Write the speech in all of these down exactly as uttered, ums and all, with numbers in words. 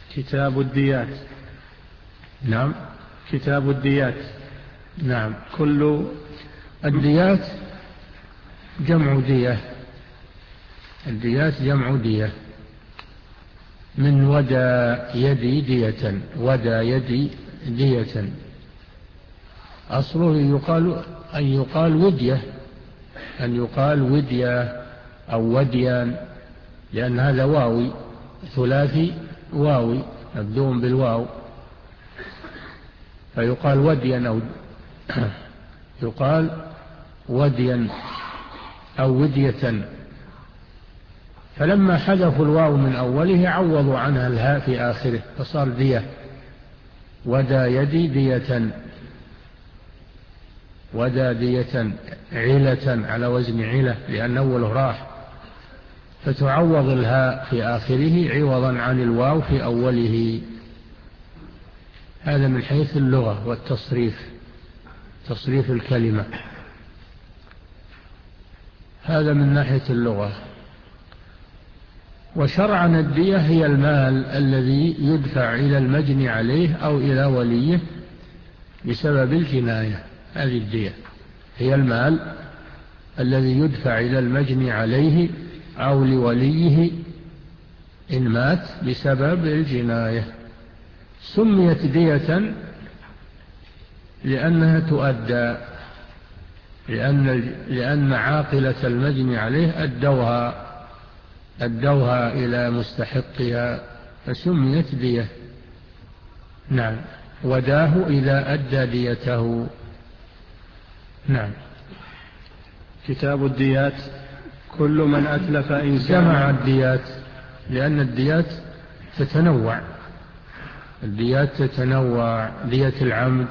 كتاب الديات. نعم. كتاب الديات. نعم. كل الديات جمع دية. الديات جمع دية. من ودى يدي دية. ودى يدي دية. أصله يقال أن يقال ودية، أن يقال ودية أو وديان، لأن هذا واوي ثلاثي واوي مبدوء بالواو، فيقال وديا أو يقال وديا أو ودية. فلما حذفوا الواو من أوله عوضوا عنها الهاء في آخره فصار دية. ودى يدي دية. ودى دية علة على وزن علة، لأن أوله راح، فتعوض الهاء في آخره عوضا عن الواو في أوله. هذا من حيث اللغة والتصريف، تصريف الكلمة، هذا من ناحية اللغة. وشرعا الدية هي المال الذي يدفع إلى المجني عليه أو إلى وليه بسبب الجناية. هذه الدية هي المال الذي يدفع إلى المجني عليه أو لوليه إن مات بسبب الجناية. سميت دية لأنها تؤدى، لأن, لأن عاقلة المجني عليه أدوها أدوها إلى مستحقها فسميت دية. نعم. وداه إذا أدى ديته. نعم. كتاب الديات كل من أتلف إنسانا. جمع الديات لأن الديات تتنوع. الديات تتنوع: دية العمد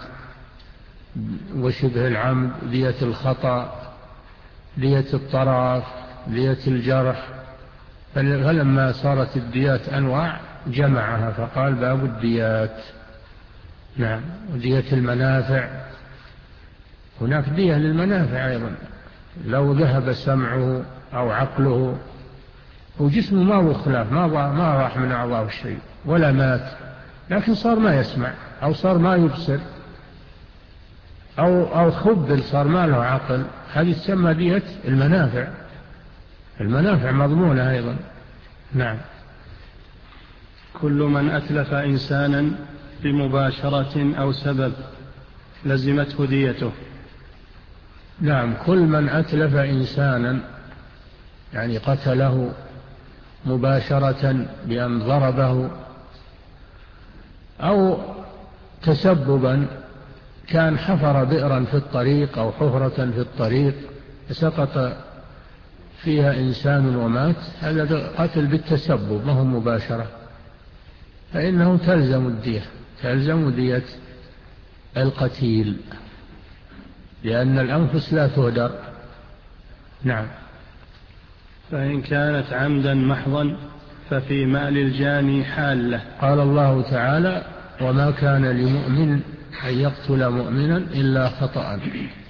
وشبه العمد، دية الخطأ، دية الطرف، دية الجرح. فلما صارت الديات أنواع جمعها فقال باب الديات. نعم. ودية المنافع، هناك دية للمنافع أيضا. لو ذهب سمعه أو عقله وجسمه ما هو خلاف، ما ما راح من أعضاء الشيء ولا مات، لكن صار ما يسمع أو صار ما يبصر أو أو خبل صار ما له عقل، هذه تسمى دية المنافع. المنافع مضمونة أيضا. نعم. كل من أتلف إنسانا بمباشرة أو سبب لزمته ديته. نعم. كل من أتلف إنسانا يعني قتله مباشرة بأن ضربه، أو تسببا كان حفر بئرا في الطريق أو حفرة في الطريق سقط فيها إنسان ومات، هذا قتل بالتسبب ما هو مباشرة، فإنه تلزم الدية، تلزم دية القتيل، لأن الأنفس لا تهدر. نعم. فإن كانت عمدا محضا ففي مال الجاني حالة. قال الله تعالى: وما كان لمؤمن أن يقتل مؤمنا إلا خطأ،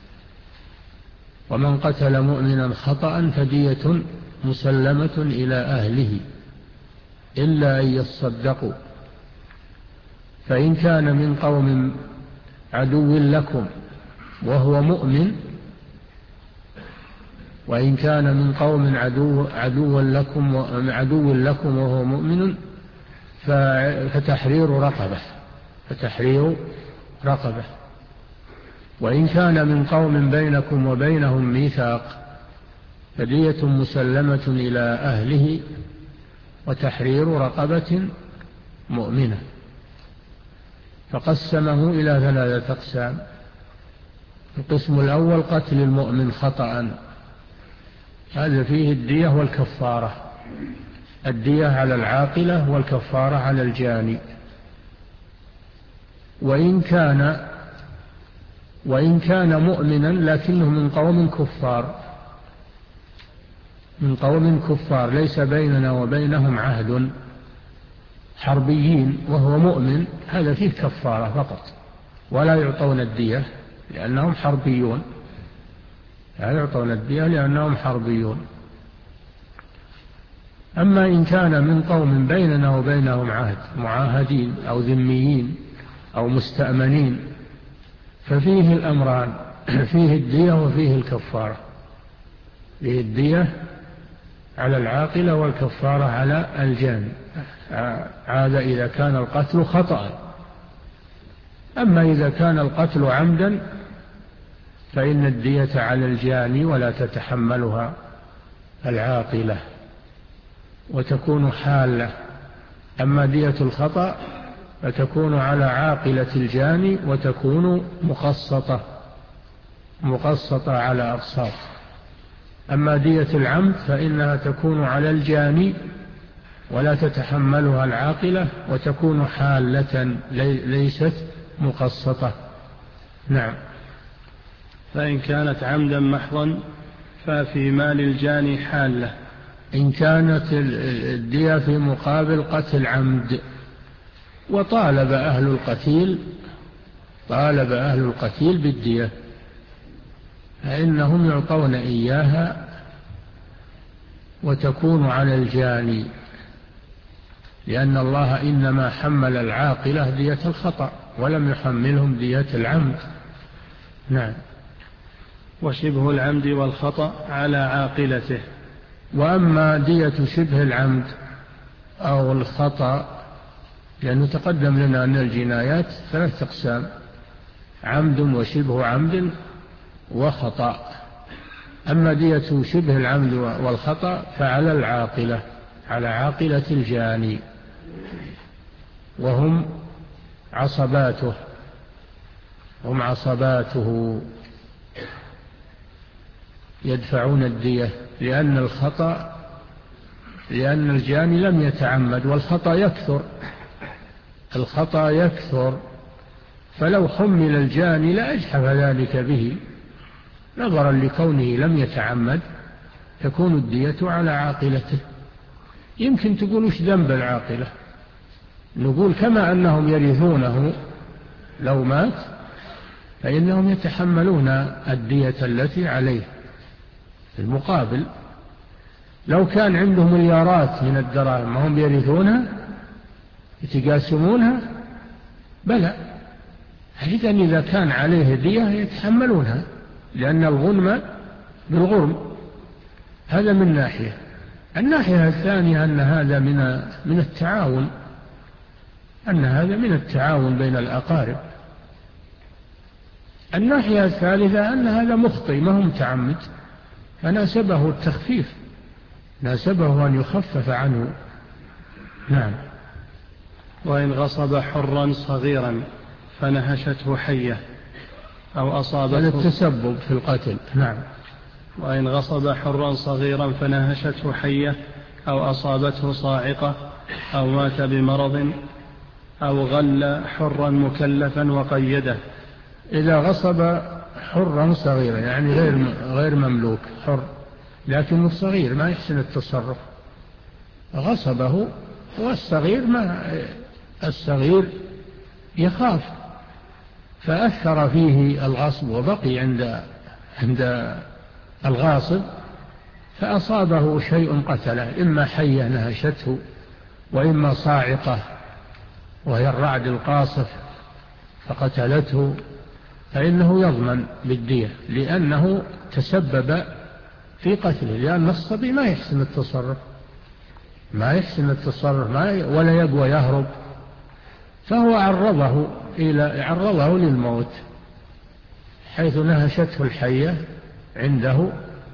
ومن قتل مؤمنا خطأ فدية مسلمة إلى أهله إلا أن يصدقوا، فإن كان من قوم عدو لكم وهو مؤمن، وإن كان من قوم عدو, عدو, لكم عدو لكم وهو مؤمن فتحرير رقبة فتحرير رقبة وإن كان من قوم بينكم وبينهم ميثاق فدية مسلمة إلى أهله وتحرير رقبة مؤمنة. فقسمه إلى ثلاثة أقسام: القسم الأول قتل المؤمن خطأ، هذا فيه الدية والكفارة، الدية على العاقلة والكفارة على الجاني. وإن كان وإن كان مؤمنا لكنه من قوم كفار، من قوم كفار ليس بيننا وبينهم عهد، حربيين وهو مؤمن، هذا فيه كفارة فقط ولا يعطون الدية لأنهم حربيون، لا يعطون الدية لأنهم حربيون. أما إن كان من قوم بيننا وبينهم عهد، معاهدين أو ذميين أو مستأمنين، ففيه الأمران، فيه الدية وفيه الكفارة. فيه الدية على العاقلة والكفارة على الجاني، هذا إذا كان القتل خطأ. أما إذا كان القتل عمدا فإن الدية على الجاني ولا تتحملها العاقلة وتكون حالة. أما دية الخطأ فتكون على عاقلة الجاني وتكون مقسطة مقسطة على أقساط. أما دية العمد فإنها تكون على الجاني ولا تتحملها العاقلة وتكون حالة ليست مقسطة. نعم. فإن كانت عمدا محضا ففي مال الجاني حالة. إن كانت الدية في مقابل قتل عمد وطالب أهل القتيل طالب أهل القتيل بالدية فإنهم يعطون إياها وتكون على الجاني، لأن الله إنما حمل العاقلة دية الخطأ ولم يحملهم دية العمد. نعم. وشبه العمد والخطأ على عاقلته. وأما دية شبه العمد أو الخطأ، لأنه تقدم لنا أن الجنايات ثلاث أقسام: عمد وشبه عمد وخطأ. أما دية شبه العمد والخطأ فعلى العاقلة، على عاقلة الجاني، وهم عصباته هم عصباته يدفعون الدية، لأن الخطأ لأن الجاني لم يتعمد، والخطأ يكثر الخطأ يكثر فلو حمل الجاني لأجحف ذلك به نظرا لكونه لم يتعمد، تكون الدية على عاقلته. يمكن تقول وش ذنب العاقلة؟ نقول كما أنهم يرثونه لو مات فإنهم يتحملون الدية التي عليه. في المقابل لو كان عندهم مليارات من الدراهم ما هم يرثونها يتقاسمونها؟ بلى. إذن إذا كان عليه دية يتحملونها، لأن الغنم بالغرم. هذا من ناحية. الناحية الثانية أن هذا من من التعاون أن هذا من التعاون بين الأقارب. الناحية الثالثة أن هذا مخطئ ما هو متعمد، فناسبه التخفيف، ناسبه أن يخفف عنه. نعم. وإن غصب حرا صغيرا فنهشته حية أو أصابته، هذا التسبب في القتل. نعم. وإن غصب حرا صغيرا فنهشته حية أو أصابته صاعقة أو مات بمرض أو غل حرا مكلفا وقيده. إذا غصب حرا صغيرا يعني غير غير مملوك، حر لكنه صغير ما يحسن التصرف، غصبه، والصغير ما الصغير يخاف فأثر فيه الغصب وبقي عند عند الغاصب فأصابه شيء قتله، إما حية نهشته وإما صاعقة وهي الرعد القاصف فقتلته، فإنه يضمن بالدية لأنه تسبب في قتله، لأن الصبي ما يحسن التصرف ما يحسن التصرف ما ولا يقوى يهرب، فهو عرضه إلى عرضه للموت حيث نهشته الحية عنده،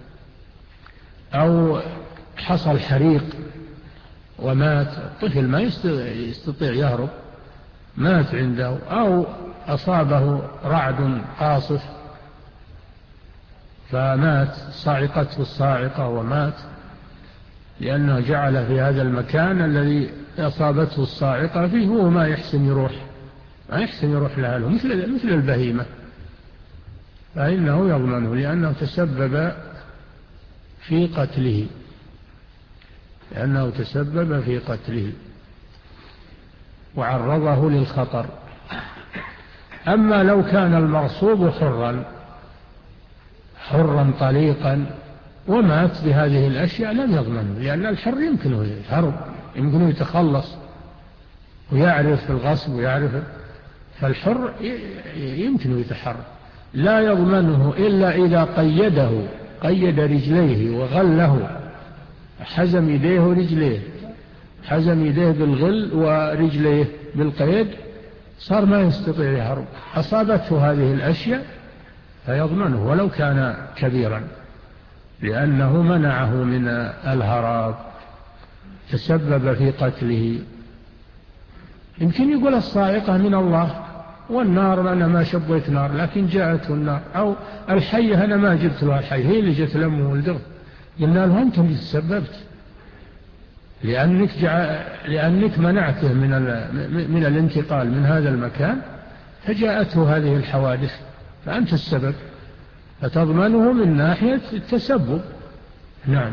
أو حصل حريق ومات الطفل ما يستطيع يهرب مات عنده، أو أصابه رعد قاصف فمات، صعقته الصاعقة ومات، لأنه جعل في هذا المكان الذي أصابته الصاعقة فيه هو ما يحسن يروح ما يحسن يروح لأهله مثل مثل البهيمة، فإنه يضمنه لأنه تسبب في قتله لأنه تسبب في قتله وعرضه للخطر. أما لو كان المغصوب حرا حرا طليقا ومات بهذه الأشياء لم يضمنه، لأن الحر يمكنه يهرب، يمكنه يتخلص ويعرف الغصب ويعرف، فالحر يمكنه يتحرك. لا يضمنه إلا إذا قيده، قيد رجليه وغله، حزم يديه ورجليه، حزم يديه بالغل ورجليه بالقيد، صار ما يستطيع يهرب، أصابته هذه الأشياء فيضمنه ولو كان كبيرا، لأنه منعه من الهراب، تسبب في قتله. يمكن يقول الصاعقة من الله، والنار أنا ما شبيت نار لكن جاءته النار، أو الحية أنا ما جبت له الحية، هي اللي جت لمه ولده. قلنا له أنت اللي تسببت، لأنك, جع... لأنك منعته من, ال... من الانتقال من هذا المكان، فجاءته هذه الحوادث، فأنت السبب، فتضمنه من ناحية التسبب. نعم.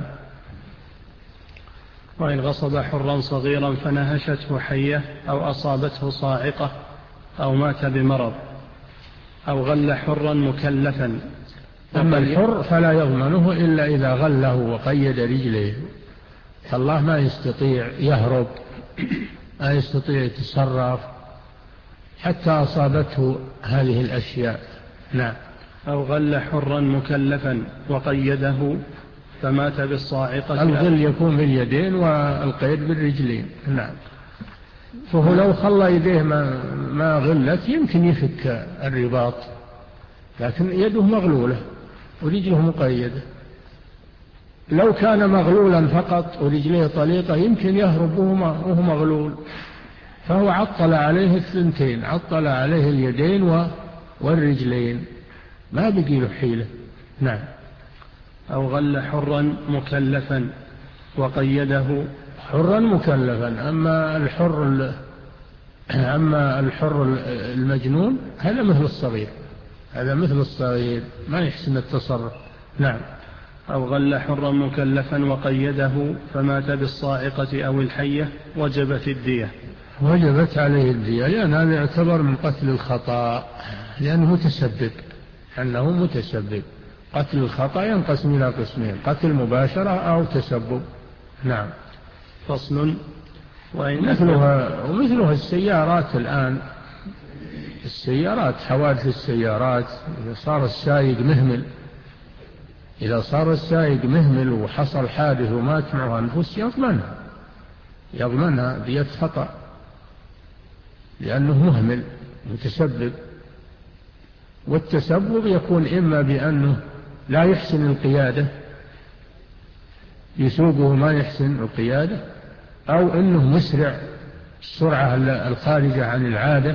وإن غصب حرا صغيرا فنهشته حية أو أصابته صاعقة أو مات بمرض أو غل حرا مكلفا. أما الحر فلا يضمنه إلا إذا غله وقيد رجليه، فالله ما يستطيع يهرب، ما يستطيع يتصرف حتى أصابته هذه الأشياء. نعم. أو غل حرا مكلفا وقيده فمات بالصاعقة. الغل يكون باليدين والقيد بالرجلين. نعم. فهو لو خلى يديه ما, ما غلت يمكن يفك الرباط، لكن يده مغلولة ورجله مقيدة. لو كان مغلولا فقط ورجليه طليقة يمكن يهرب وهو مغلول، فهو عطل عليه الثنتين، عطل عليه اليدين والرجلين، ما بقي له حيلة. نعم. أو غل حرا مكلفا وقيده. حرا مكلفا. أما الحر أما الحر المجنون هذا مثل الصغير، هذا مثل الصغير ما يحسن التصرف. نعم. أو غل حرا مكلفا وقيده فمات بالصاعقة أو الحية وجبت الدية. وجبت عليه الدية، لأن هذا يعتبر من قتل الخطأ، لأنه متسبب، أنه متسبب. قتل الخطأ ينقسم إلى قسمين: قتل مباشرة أو تسبب. نعم. فصل. ومثلها, ومثلها السيارات الآن، السيارات، حوادث السيارات، إذا صار السائق مهمل، إذا صار السائق مهمل وحصل حادث ومات معه أنفس يضمنها، يضمنها دية خطأ، لأنه مهمل متسبب. والتسبب يكون إما بأنه لا يحسن القيادة، يسوقه ما يحسن القيادة، أو أنه مسرع السرعة الخارجة عن العادة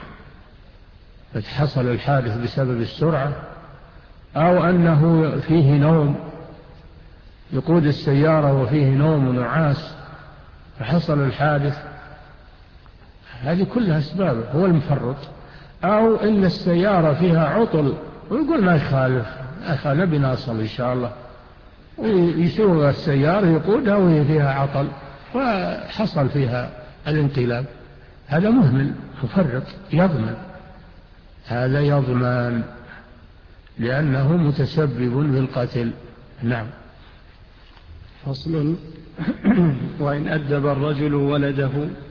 فتحصل الحادث بسبب السرعة، أو أنه فيه نوم، يقود السيارة وفيه نوم ونعاس فحصل الحادث. هذه كلها أسباب، هو المفرط. أو إن السيارة فيها عطل ويقول ما يخالف، أخذ بناصل إن شاء الله، ويسوق السيارة يقودها وهي فيها عطل وحصل فيها الانقلاب، هذا مهمل مفرط يضمن، هذا يضمن لأنه متسبب بالقتل. نعم. فصل. وإن أدب الرجل ولده.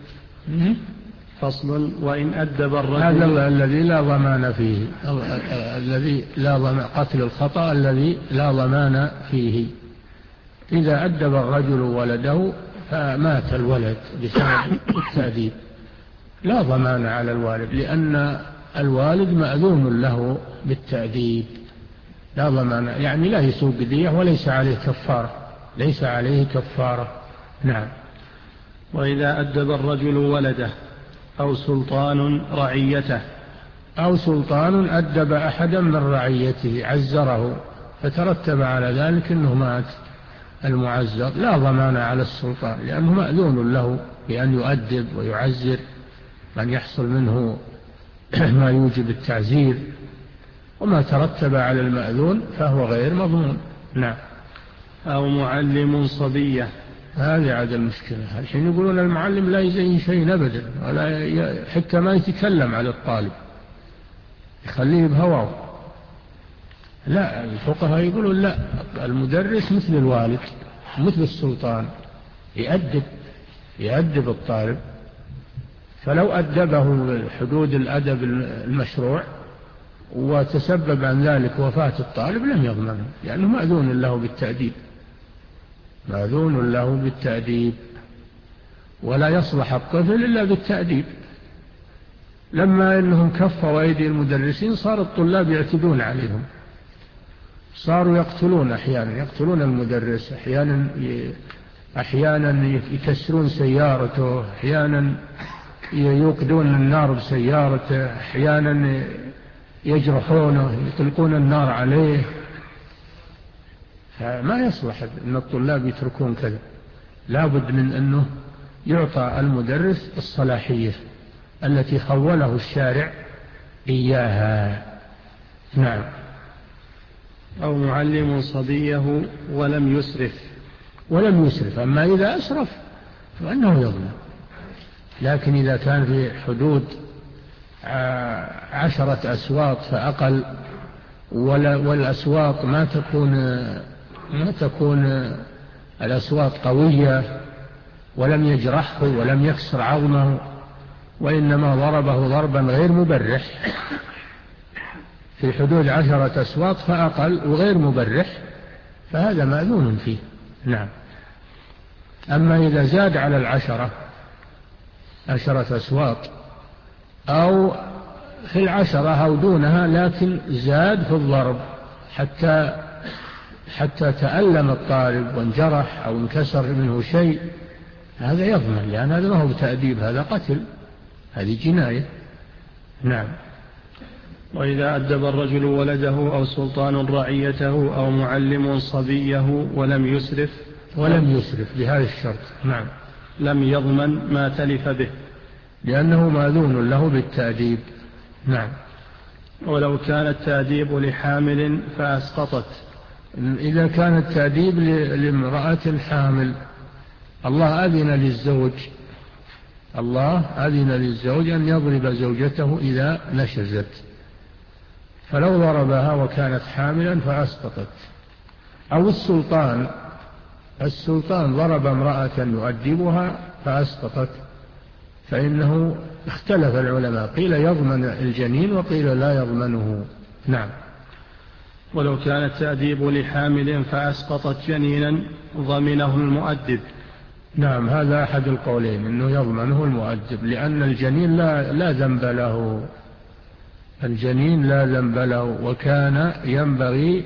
فصل. وإن أدب الرجل، هذا الذي لا ضمان فيه، الذي لا ضمان، قتل الخطأ الذي لا ضمان فيه. إذا أدب الرجل ولده فمات الولد بسبب التأديب، لا ضمان على الوالد، لأن الوالد مأذون له بالتأديب، لا ضمان، يعني لا يسوق دية وليس عليه كفارة، ليس عليه كفارة. نعم. وإذا أدب الرجل ولده أو سلطان رعيته، أو سلطان أدب أحدا من رعيته عزره فترتب على ذلك أنه مات المعزر، لا ضمان على السلطان، لأنه مأذون له بأن يؤدب ويعزر من يحصل منه ما يوجب التعزير، وما ترتب على المأذون فهو غير مضمون. نعم. أو معلم صبية. هذه عاد المشكلة، الحين يقولون المعلم لا يزين شيء أبدا، ولا حتى ما يتكلم على الطالب، يخليه بهواه. لا، الفقهاء يقولون لا، المدرس مثل الوالد مثل السلطان، يؤدب يؤدب الطالب، فلو أدبه حدود الأدب المشروع وتسبب عن ذلك وفاة الطالب لم يضمنه، لأنه مأذون له بالتأديب، مأذون له بالتأديب، ولا يصلح الطفل إلا بالتأديب. لما إنهم كفوا أيدي المدرسين صار الطلاب يعتدون عليهم، صاروا يقتلون، أحيانا يقتلون المدرس، أحيانا أحيانا يكسرون سيارته، أحيانا يوقدون النار بسيارته، أحيانا يجرحونه، يطلقون النار عليه. فما يصلح أن الطلاب يتركون كذا، لا بد من أنه يعطى المدرس الصلاحية التي خوله الشارع إياها. نعم. أو معلم صبيه ولم يسرف. ولم يسرف، أما إذا أسرف فإنه يظلم، لكن إذا كان في حدود عشرة أسواط فأقل، والأسواط ما تكون ما تكون الأسواط قوية، ولم يجرحه ولم يكسر عظمه، وإنما ضربه ضربا غير مبرح في حدود عشرة أسواط فأقل وغير مبرح، فهذا مأذون فيه. نعم. أما إذا زاد على العشرة عشرة أسواط أو في العشرة أو دونها، لكن زاد في الضرب حتى حتى تألم الطالب وانجرح أو انكسر منه شيء، هذا يضمن، لأن هذا ما هو بتأديب، هذا قتل، هذه جناية. نعم. وإذا أدب الرجل ولده أو سلطان رعيته أو معلم صبيه ولم يسرف. ولم يسرف بهذا الشرط. نعم. لم يضمن ما تلف به، لأنه مأذون له بالتأديب. نعم. ولو كان التأديب لحامل فأسقطت. إذا كان التأديب لامرأة حامل، الله أذن للزوج الله أذن للزوج أن يضرب زوجته إذا نشزت، فلو ضربها وكانت حاملا فأسقطت. أو السلطان السلطان ضرب امرأة يؤدبها فأسقطت، فإنه اختلف العلماء، قيل يضمن الجنين وقيل لا يضمنه. نعم. ولو كان التأديب لحامل فأسقطت جنينا ضمنه المؤدب. نعم، هذا أحد القولين، أنه يضمنه المؤدب، لأن الجنين لا, لا ذنب له الجنين لا ذنب له وكان ينبغي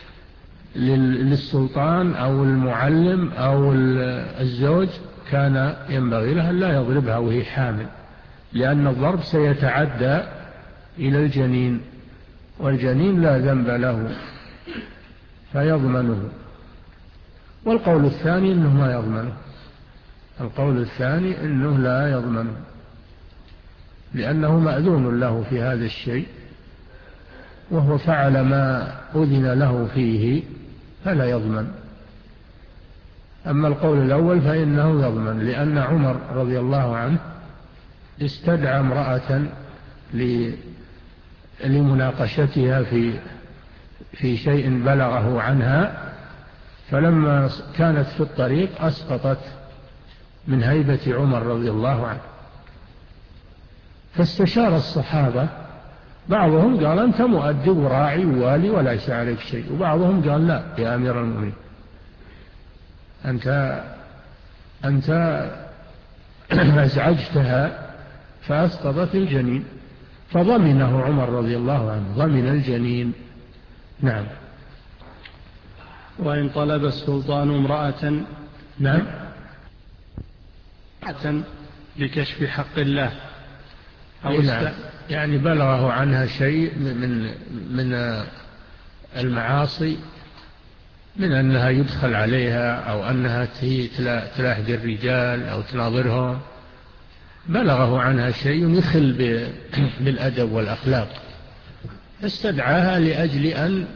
للسلطان أو المعلم أو الزوج كان ينبغي له لا يضربها وهي حامل، لأن الضرب سيتعدى إلى الجنين، والجنين لا ذنب له فيضمنه. والقول الثاني أنه ما يضمنه القول الثاني أنه لا يضمنه، لأنه مأذون له في هذا الشيء، وهو فعل ما أذن له فيه فلا يضمن. أما القول الأول فإنه يضمن، لأن عمر رضي الله عنه استدعى امرأة لمناقشتها في في شيء بلغه عنها، فلما كانت في الطريق أسقطت من هيبة عمر رضي الله عنه، فاستشار الصحابة، بعضهم قال أنت مؤدب وراعي ووالي وليس عليك شيء، وبعضهم قال لا يا أمير المؤمنين، أنت أنت أزعجتها فأسقطت الجنين، فضمنه عمر رضي الله عنه، ضمن الجنين. نعم. وإن طلب السلطان امرأة نعم لكشف حق الله أو نعم. يعني بلغه عنها شيء من من المعاصي، من أنها يدخل عليها أو أنها تلاحق الرجال أو تناظرهم، بلغه عنها شيء يخل بالأدب والأخلاق، فاستدعاها لأجل أن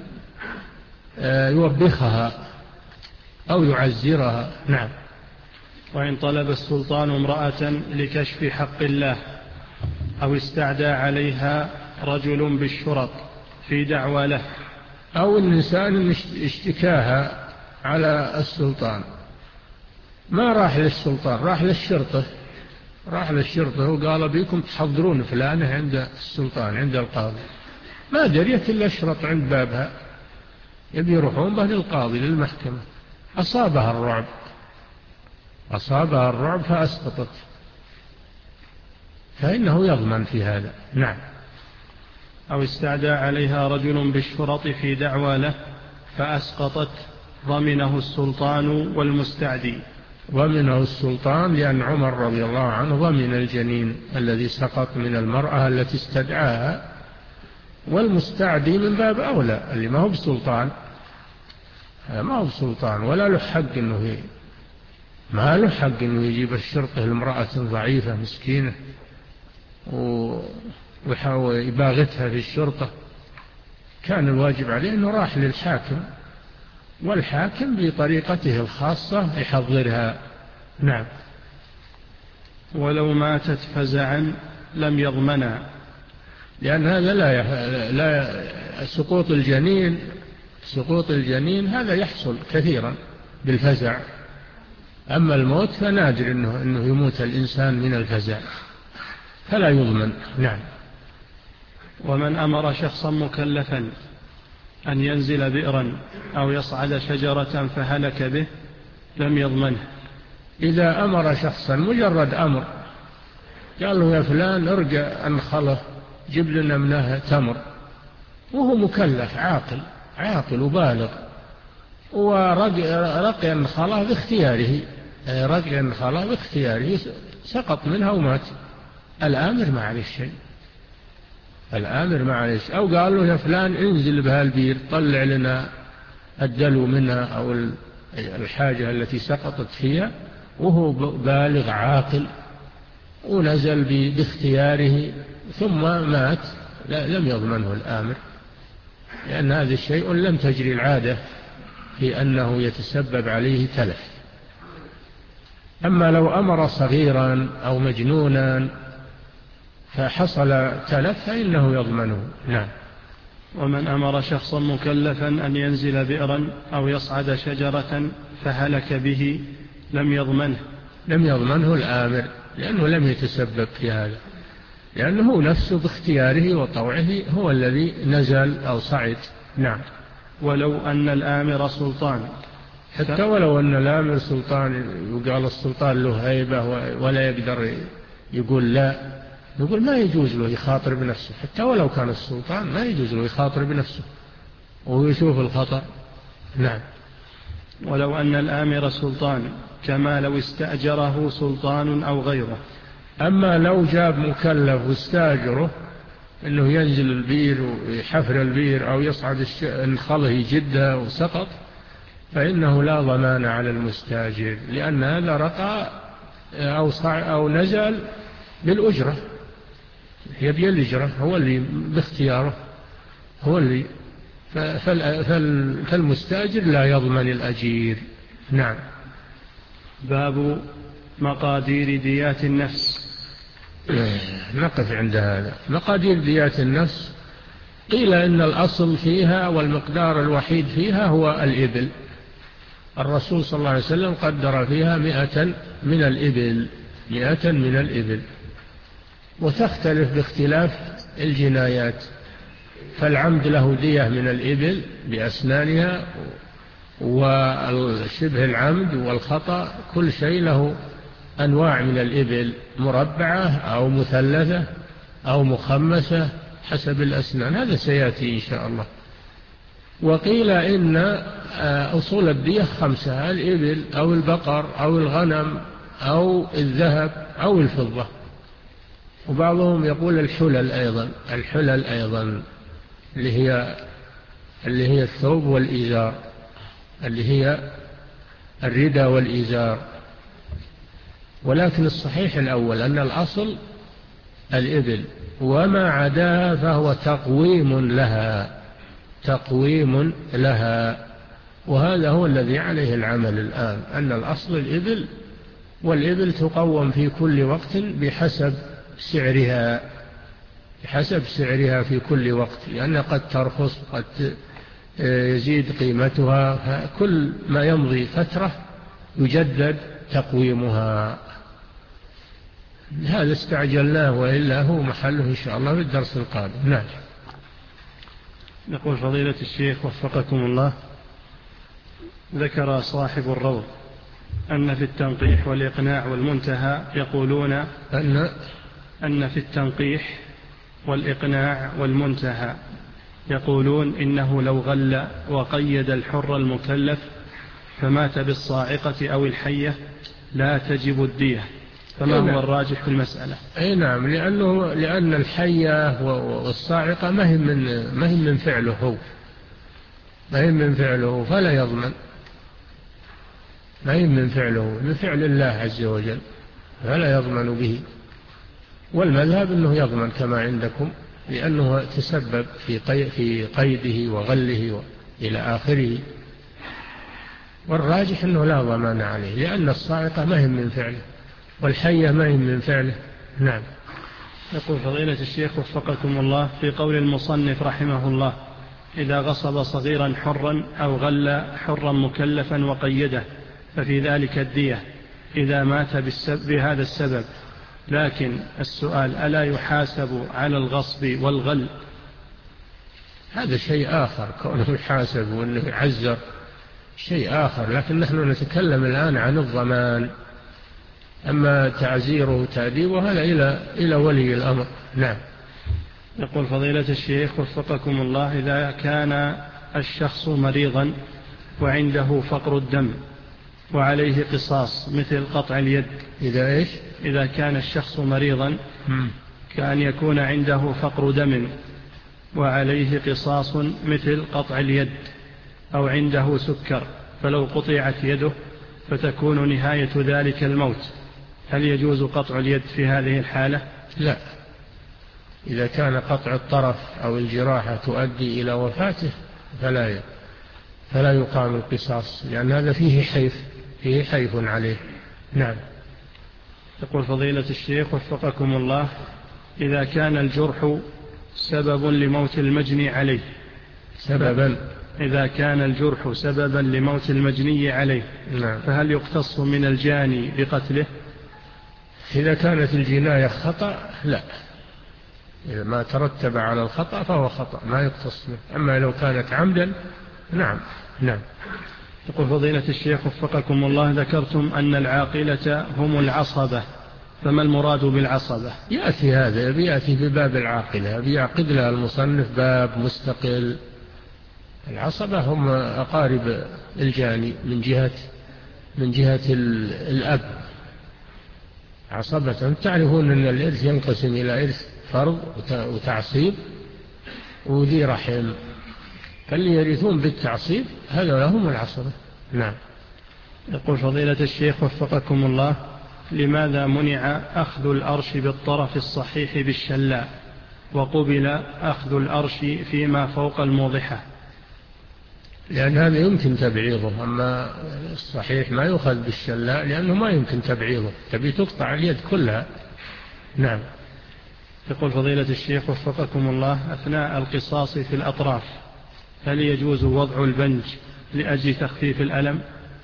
يوبخها أو يعزرها. نعم. وإن طلب السلطان امرأة لكشف حق الله أو استعدى عليها رجل بالشرط في دعوى له أو الإنسان اشتكاها على السلطان، ما راح للسلطان، راح للشرطة، راح للشرطة وقال بيكم تحضرون فلانة عند السلطان عند القاضي، ما دريت إلا اشرط عند بابها، يبي يروحون به للقاضي للمحكمة، أصابها الرعب، أصابها الرعب فأسقطت، فإنه يضمن في هذا. نعم. أو استعدى عليها رجل بالشرط في دعوى له فأسقطت، ضمنه السلطان والمستعدي. ضمنه السلطان لأن عمر رضي الله عنه ضمن الجنين الذي سقط من المرأة التي استدعاها، والمستعدي من باب أولى اللي ما هو بسلطان، ما هو بسلطان ولا له حق إنه ما له حق إنه يجيب الشرطة لامرأة ضعيفة مسكينة ويحاول يباغتها في الشرطة، كان الواجب عليه أنه راح للحاكم، والحاكم بطريقته الخاصة يحضرها. نعم. ولو ماتت فزعا لم يضمنا، لأن هذا لا, يح... لا سقوط الجنين سقوط الجنين هذا يحصل كثيرا بالفزع، أما الموت فنادر إنه, إنه يموت الإنسان من الفزع فلا يضمن. نعم. ومن أمر شخصا مكلفا أن ينزل بئرا أو يصعد شجرة فهلك به لم يضمنه. إذا أمر شخصا مجرد أمر، قال له يا فلان ارجع أنخله جيب لنا منها تمر، وهو مكلف عاقل عاقل وبالغ، ورقي النخلة باختياره، رقي النخلة باختياره سقط منها ومات، الآمر ما عليه شيء، الآمر ما عليه شيء. أو قال له يا فلان انزل بها البير طلع لنا الدلو منها أو الحاجة التي سقطت فيها، وهو بالغ عاقل ونزل باختياره ثم مات، لا لم يضمنه الآمر، لأن هذا الشيء لم تجري العادة في أنه يتسبب عليه تلف. أما لو أمر صغيرا أو مجنونا فحصل تلف فإنه يضمنه. نعم. ومن أمر شخصا مكلفا أن ينزل بئرا أو يصعد شجرة فهلك به لم يضمنه. لم يضمنه الآمر لأنه لم يتسبب في هذا، لأنه هو نفسه باختياره وطوعه هو الذي نزل أو صعد. نعم. ولو أن الآمر سلطان، حتى ولو أن الآمر سلطان وقال السلطان له هيبة ولا يقدر يقول لا، نقول ما يجوز له يخاطر بنفسه، حتى ولو كان السلطان ما يجوز له يخاطر بنفسه ويشوف الخطر. نعم. ولو أن الآمر سلطان كما لو استأجره سلطان أو غيره. أما لو جاب مكلف واستاجره أنه ينزل البير ويحفر البير أو يصعد النخله يجدها وسقط، فإنه لا ضمان على المستاجر، لأن هذا رقى أو, أو نزل بالأجرة، هي بالأجرة، هو اللي باختياره هو اللي، فالمستاجر لا يضمن الأجير. نعم. باب مقادير ديات النفس. نقف عند هذا. مقادير ديات النفس قيل إن الأصل فيها والمقدار الوحيد فيها هو الإبل، الرسول صلى الله عليه وسلم قدر فيها مئة من الإبل، مئة من الإبل، وتختلف باختلاف الجنايات، فالعمد له دية من الإبل بأسنانها، وشبه العمد والخطأ كل شيء له أنواع من الإبل، مربعة أو مثلثة أو مخمسة حسب الأسنان، هذا سيأتي إن شاء الله. وقيل إن أصول الدية خمسة، الإبل أو البقر أو الغنم أو الذهب أو الفضة، وبعضهم يقول الحلل أيضا، الحلل أيضا اللي هي اللي هي الثوب والإزار، اللي هي الردى والإزار. ولكن الصحيح الأول أن الأصل الإبل، وما عداها فهو تقويم لها، تقويم لها، وهذا هو الذي عليه العمل الآن، أن الأصل الإبل، والإبل تقوم في كل وقت بحسب سعرها، بحسب سعرها في كل وقت، لأن قد ترخص قد يزيد قيمتها، كل ما يمضي فترة يجدد تقويمها. هذا استعجلناه، وإلا هو محله إن شاء الله في الدرس القادم. نعم. يقول فضيلة الشيخ وفقكم الله، ذكر صاحب الروض أن في التنقيح والإقناع والمنتهى يقولون أن أن في التنقيح والإقناع والمنتهى يقولون إنه لو غل وقيد الحر المكلف فمات بالصاعقة أو الحية لا تجب الدية، فما هو الراجح في المسألة؟ أي نعم، لأنه لأن الحية والصاعقة ما هي من ما هي من فعله هو، ما هي من فعله فلا يضمن، ما هي من فعله، من فعل الله عز وجل فلا يضمن به. والمذهب أنه يضمن كما عندكم، لأنه تسبب في في قيده وغله إلى آخره. والراجح أنه لا ضمان عليه، لأن الصاعقة ما هي من فعله والحية ما هي من فعله. نعم. يقول فضيلة الشيخ وفقكم الله، في قول المصنف رحمه الله إذا غصب صغيرا حرا أو غل حرا مكلفا وقيده ففي ذلك الدية إذا مات بهذا السبب، لكن السؤال ألا يحاسب على الغصب والغل؟ هذا شيء آخر، كونه يحاسب وأنه يعزر شيء آخر، لكن نحن نتكلم الآن عن الضمان. أما تعزيره وتأديبه هذا إلى إلى ولي الأمر. نعم. يقول فضيلة الشيخ وفقكم الله، إذا كان الشخص مريضا وعنده فقر الدم وعليه قصاص مثل قطع اليد، إذا إيش؟ إذا كان الشخص مريضا كأن يكون عنده فقر دم وعليه قصاص مثل قطع اليد، أو عنده سكر فلو قطعت يده فتكون نهاية ذلك الموت، هل يجوز قطع اليد في هذه الحالة؟ لا، إذا كان قطع الطرف أو الجراحة تؤدي إلى وفاته فلا فلا يقام القصاص، لأن هذا فيه حيف فيه حيف عليه. نعم. يقول فضيلة الشيخ وفقكم الله، إذا كان الجرح سبب لموت المجني عليه سببا إذا كان الجرح سببا لموت المجني عليه نعم. فهل يقتص من الجاني بقتله؟ إذا كانت الجناية خطأ لا، إذا ما ترتب على الخطأ فهو خطأ ما يقتص منه. أما لو كانت عمدا نعم. نعم. يقول فضيلة الشيخ وفقكم الله، ذكرتم أن العاقلة هم العصبة، فما المراد بالعصبة؟ يأتي هذا يأتي في باب العاقلة، بيعقد لها المصنف باب مستقل. العصبة هم أقارب الجاني من جهة من جهة الأب عصبة. تعرفون أن الإرث ينقسم إلى إرث فرض وتعصيب وذي رحم، فاللي يرثون بالتعصيب هذا لهم العصبة. نعم. يقول فضيلة الشيخ وفقكم الله، لماذا منع أخذ الأرش بالطرف الصحيح بالشلاء وقبل أخذ الأرش فيما فوق الموضحة؟ لأن هذا يمكن تبعيضه، أما الصحيح ما يؤخذ بالشلاء لأنه ما يمكن تبعيضه، تبي تقطع اليد كلها. نعم. يقول فضيلة الشيخ وفقكم الله، أثناء القصاص في الأطراف هل يجوز وضع البنج لأجل تخفيف الألم؟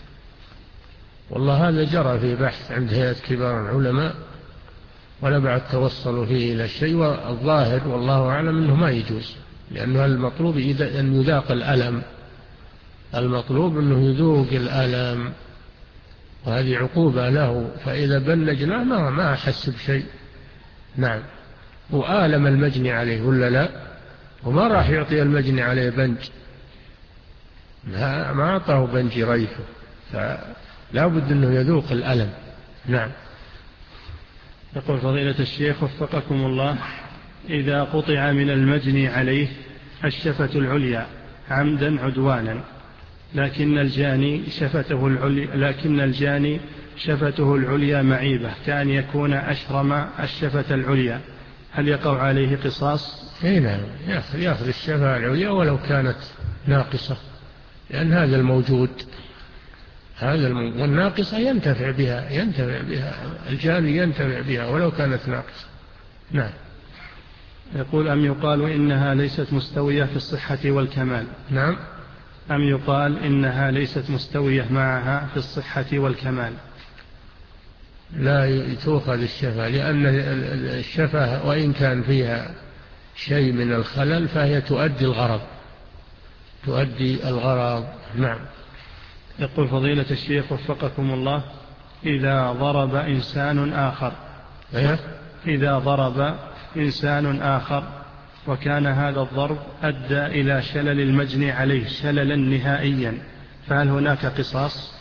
والله هذا جرى في بحث عند هيئة كبار العلماء ولا بعد توصلوا فيه إلى الشيء، والظاهر والله أعلم أنه ما يجوز، لأنه المطلوب أن يذاق الألم، المطلوب أنه يذوق الألم، وهذه عقوبة له، فإذا بنجناه ما ما أحس بشيء. نعم. وآلم المجني عليه ولا لا؟ وما راح يعطي المجني عليه بنج، ما أعطاه بنج ريفه، فلا بد أنه يذوق الألم. نعم. يقول فضيلة الشيخ وفقكم الله، إذا قطع من المجني عليه الشفة العليا عمدا عدوانا لكن الجاني شفته العليا لكن الجاني شفته العليا معيبة كأن يكون أشرم الشفة العليا، هل يقع عليه قصاص؟ اي نعم، يأخذ, يأخذ الشفة العليا ولو كانت ناقصة، لأن هذا الموجود هذا الموجود والناقصة ينتفع بها ينتفع بها الجاني ينتفع بها ولو كانت ناقصة. نعم. يقول أم يقال إنها ليست مستوية في الصحة والكمال؟ نعم. أم يقال إنها ليست مستوية معها في الصحة والكمال؟ لا تؤخذ الشفة، لأن الشفة وإن كان فيها شيء من الخلل فهي تؤدي الغرض، تؤدي الغرض. نعم. يقول فضيلة الشيخ وفقكم الله: إذا ضرب إنسان آخر إيه؟ إذا ضرب إنسان آخر وكان هذا الضرب أدى إلى شلل المجني عليه شللا نهائيا، فهل هناك قصاص؟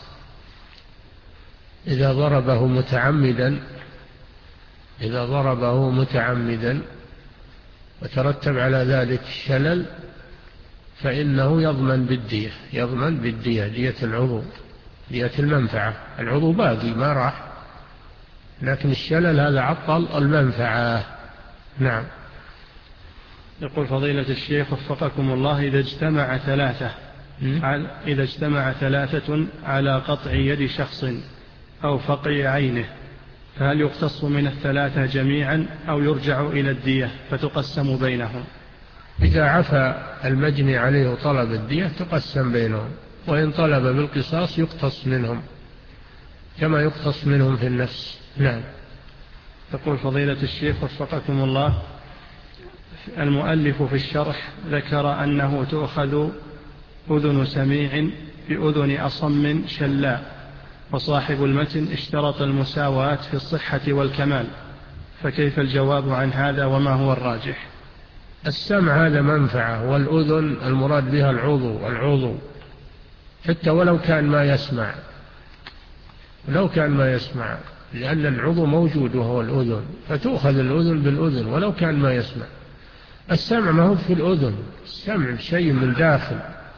إذا ضربه متعمدا إذا ضربه متعمدا وترتب على ذلك الشلل فإنه يضمن بالدية يضمن بالدية دية العضو، دية المنفعة. العضو باقي ما راح، لكن الشلل هذا عطل المنفعة. نعم. يقول فضيلة الشيخ وفقكم الله: إذا اجتمع ثلاثة إذا اجتمع ثلاثة على قطع يد شخص أو فقع عينه، فهل يقتص من الثلاثة جميعا أو يرجع إلى الدية فتقسم بينهم؟ إذا عفى المجني عليه وطلب الدية تقسم بينهم، وإن طلب بالقصاص يقتص منهم كما يقتص منهم في النفس. نعم. يقول فضيلة الشيخ وفقكم الله: المؤلف في الشرح ذكر أنه تؤخذ أذن سميع بأذن أصم شلاء، وصاحب المتن اشترط المساواة في الصحة والكمال، فكيف الجواب عن هذا وما هو الراجح؟ السمع هذا منفعة، والأذن المراد بها العضو العضو حتى ولو كان ما يسمع ولو كان ما يسمع لأن العضو موجود وهو الأذن، فتؤخذ الأذن بالأذن ولو كان ما يسمع. السمع ما هو في الأذن، السمع شيء من داخل،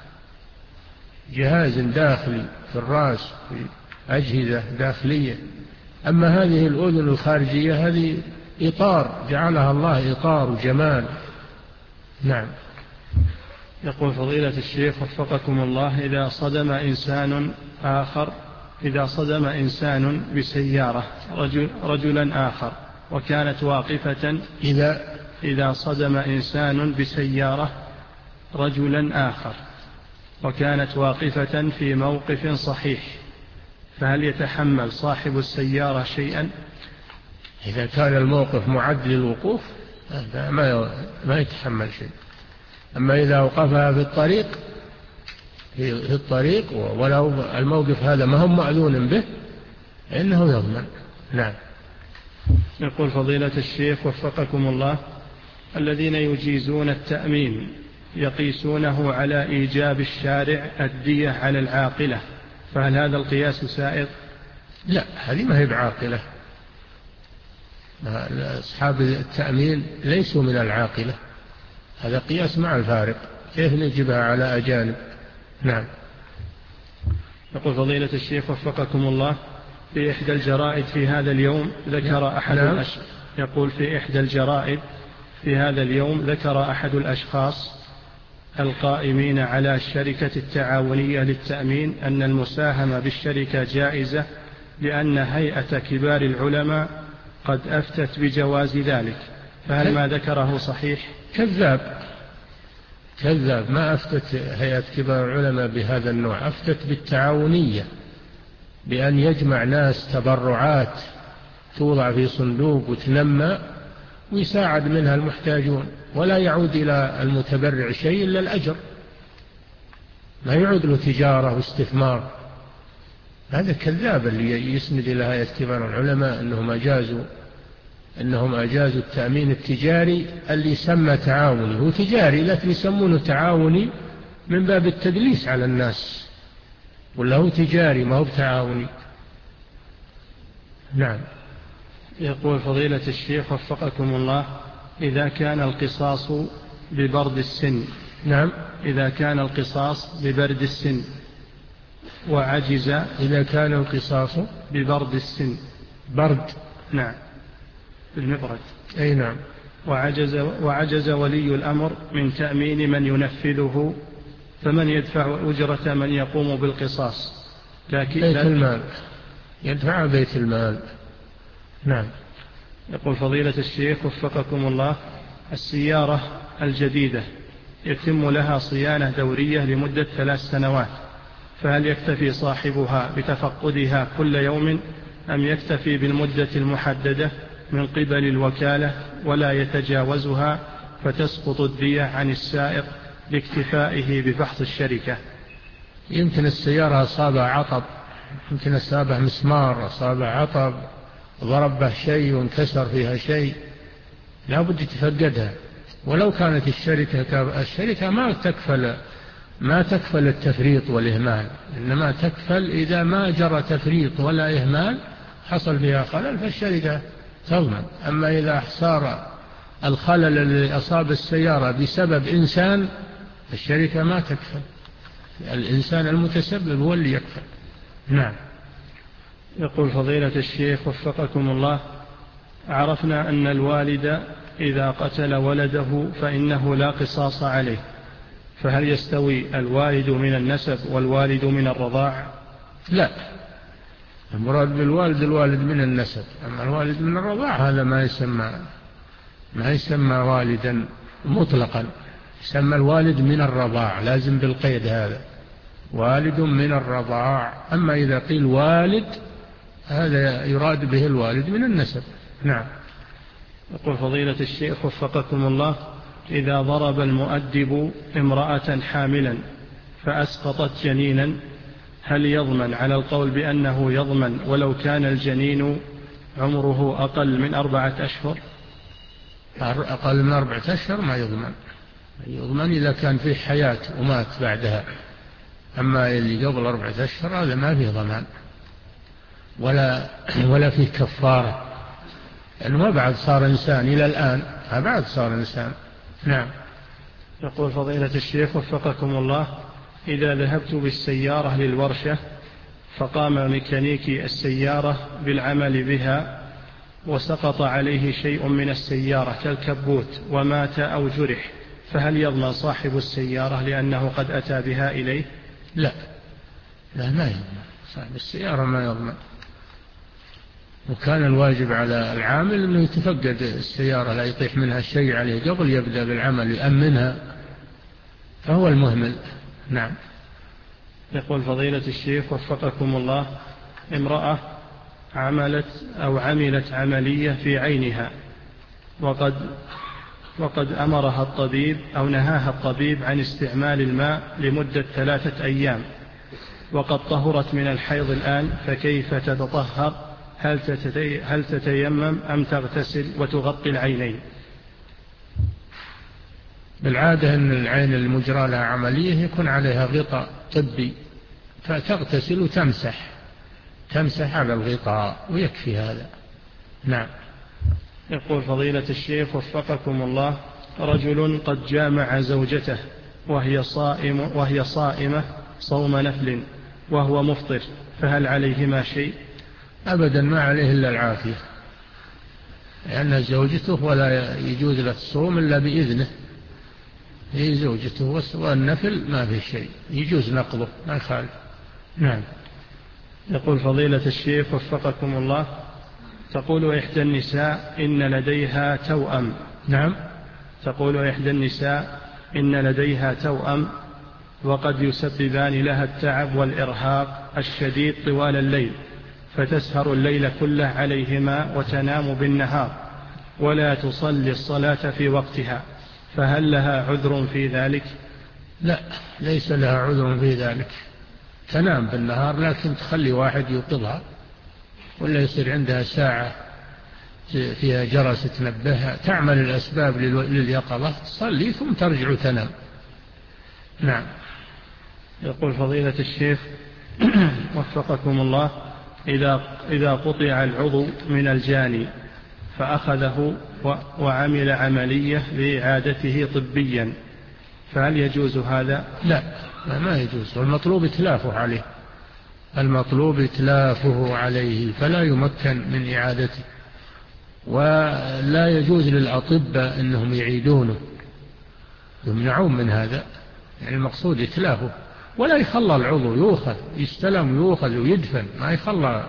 جهاز داخلي في الرأس، في أجهزة داخلية. أما هذه الأذن الخارجية هذه إطار جعلها الله إطار وجمال. نعم. يقول فضيلة الشيخ وفقكم الله: إذا صدم إنسان آخر إذا صدم إنسان بسيارة رجل رجلا آخر وكانت واقفة إذا إذا صدم إنسان بسيارة رجلا آخر وكانت واقفة في موقف صحيح، فهل يتحمل صاحب السيارة شيئا؟ إذا كان الموقف معد للوقوف ما ما يتحمل شيء. أما إذا وقفها في الطريق في الطريق ولو الموقف هذا ما هم مأذون به إنه يضمن. نعم. يقول فضيلة الشيخ وفقكم الله: الذين يجيزون التأمين يقيسونه على إيجاب الشارع الدية على العاقلة، فهل هذا القياس سائغ؟ لا، هذه ما هي بعاقلة. أصحاب التأمين ليسوا من العاقلة، هذا قياس مع الفارق، كيف نجيبها على أجانب؟ نعم. يقول فضيلة الشيخ وفقكم الله: في إحدى الجرائد في هذا اليوم ذكر أحد نعم. الأش... يقول في إحدى الجرائد في هذا اليوم ذكر أحد الأشخاص القائمين على الشركة التعاونية للتأمين أن المساهمة بالشركة جائزة، لأن هيئة كبار العلماء قد أفتت بجواز ذلك، فهل ما ذكره صحيح؟ كذاب كذاب، ما أفتت هيئة كبار العلماء بهذا النوع، أفتت بالتعاونية، بأن يجمع ناس تبرعات توضع في صندوق وتنمى ويساعد منها المحتاجون، ولا يعود إلى المتبرع شيء إلا الأجر، ما يعود له تجارة واستثمار. هذا كذاب اللي يسند إلى هيئة كبار العلماء أنهم أجازوا أنهم أجازوا التأمين التجاري اللي يسمى تعاوني. هو تجاري لكن يسمونه تعاوني من باب التدليس على الناس، ولا هو تجاري ما هو بتعاوني. نعم. يقول فضيلة الشيخ وفقكم الله: إذا كان القصاص ببرد السن نعم. إذا كان القصاص ببرد السن وعجز إذا كان القصاص ببرد السن برد نعم بالمبرد أي نعم وعجز, وعجز ولي الأمر من تأمين من ينفذه، فمن يدفع أجرة من يقوم بالقصاص؟ لكن بيت المال، يدفع بيت المال. نعم. يقول فضيلة الشيخ وفقكم الله: السيارة الجديدة يتم لها صيانة دورية لمدة ثلاث سنوات، فهل يكتفي صاحبها بتفقدها كل يوم أم يكتفي بالمدة المحددة من قبل الوكالة ولا يتجاوزها فتسقط الدية عن السائق لاكتفائه بفحص الشركة؟ يمكن السيارة أصابها عطب، يمكن أصابها مسمار، أصابها عطب، ضرب به شيء وانكسر فيها شيء، لا بد يتفقدها. ولو كانت الشركة الشركة ما تكفل ما تكفل التفريط والإهمال، إنما تكفل إذا ما جرى تفريط ولا إهمال حصل فيها خلل فالشركة تضمن. أما إذا صار الخلل الذي أصاب السيارة بسبب إنسان الشركة ما تكفل، الإنسان المتسبب هو اللي يكفل. نعم. يقول فضيلة الشيخ وفقكم الله: عرفنا أن الوالد إذا قتل ولده فإنه لا قصاص عليه، فهل يستوي الوالد من النسب والوالد من الرضاع؟ لا، المراد بالوالد الوالد من النسب، أما الوالد من الرضاع هذا ما يسمى ما يسمى والدا مطلقا، يسمى الوالد من الرضاع، لازم بالقيد هذا، والد من الرضاع. أما إذا قيل والد هذا يراد به الوالد من النسب. نعم. يقول فضيلة الشيخ وفقكم الله: إذا ضرب المؤدب امرأة حاملا فأسقطت جنينا هل يضمن على القول بأنه يضمن ولو كان الجنين عمره أقل من أربعة أشهر؟ أقل من أربعة أشهر ما يضمن، يضمن إذا كان فيه حياة ومات بعدها، أما اللي قبل أربعة أشهر هذا ما فيه ضمان ولا ولا فيه كفارة، لأنه ما بعد صار إنسان إلى الآن، ما بعد صار إنسان. نعم. يقول فضيلة الشيخ وفقكم الله: إذا ذهبت بالسيارة للورشة فقام ميكانيكي السيارة بالعمل بها وسقط عليه شيء من السيارة كالكبوت ومات أو جرح، فهل يضمن صاحب السيارة لأنه قد أتى بها إليه؟ لا لا ما يضمن صاحب السيارة، ما يضمن. وكان الواجب على العامل أنه يتفقد السيارة لا يطيح منها الشيء عليه قبل يبدأ بالعمل يأمنها، فهو المهمل. نعم. يقول فضيلة الشيخ وفقكم الله: امرأة عملت أو عملت عملية في عينها وقد وقد أمرها الطبيب أو نهاها الطبيب عن استعمال الماء لمدة ثلاثة أيام وقد طهرت من الحيض الآن، فكيف تتطهر؟ هل, تتي هل تتيمم أم تغتسل وتغطي العينين؟ بالعادة أن العين المجرى لها عملية يكون عليها غطاء طبي، فتغتسل وتمسح تمسح على الغطاء ويكفي هذا. نعم. يقول فضيلة الشيخ وفقكم الله: رجل قد جامع زوجته وهي صائم وهي صائمة صوم نفل وهو مفطر، فهل عليهما شيء؟ أبدا ما عليه إلا العافية، لأن زوجته ولا يجوز له الصوم إلا بإذنه، هي زوجته، والنفل ما في شيء يجوز نقضه ما يخالف. نعم. يقول فضيلة الشيخ وفقكم الله: تقول إحدى النساء إن لديها توأم. نعم. تقول إحدى النساء إن لديها توأم وقد يسببان لها التعب والإرهاق الشديد طوال الليل، فتسهر الليل كله عليهما وتنام بالنهار ولا تصلي الصلاة في وقتها، فهل لها عذر في ذلك؟ لا، ليس لها عذر في ذلك، تنام بالنهار لكن تخلي واحد يوقظها، ولا يصير عندها ساعة فيها جرس تنبهها، تعمل الأسباب لليقظة، تصلي ثم ترجع تنام. نعم. يقول فضيلة الشيخ وفقكم الله: إذا إذا قطع العضو من الجاني فأخذه وعمل عملية لإعادته طبيا، فهل يجوز هذا؟ لا، ما يجوز، والمطلوب إتلافه عليه، المطلوب إتلافه عليه فلا يمكن من إعادته، ولا يجوز للأطباء أنهم يعيدونه، يمنعون من هذا، يعني المقصود إتلافه، ولا يخلى العضو، يؤخذ يستلم يؤخذ ويدفن، ما يخلى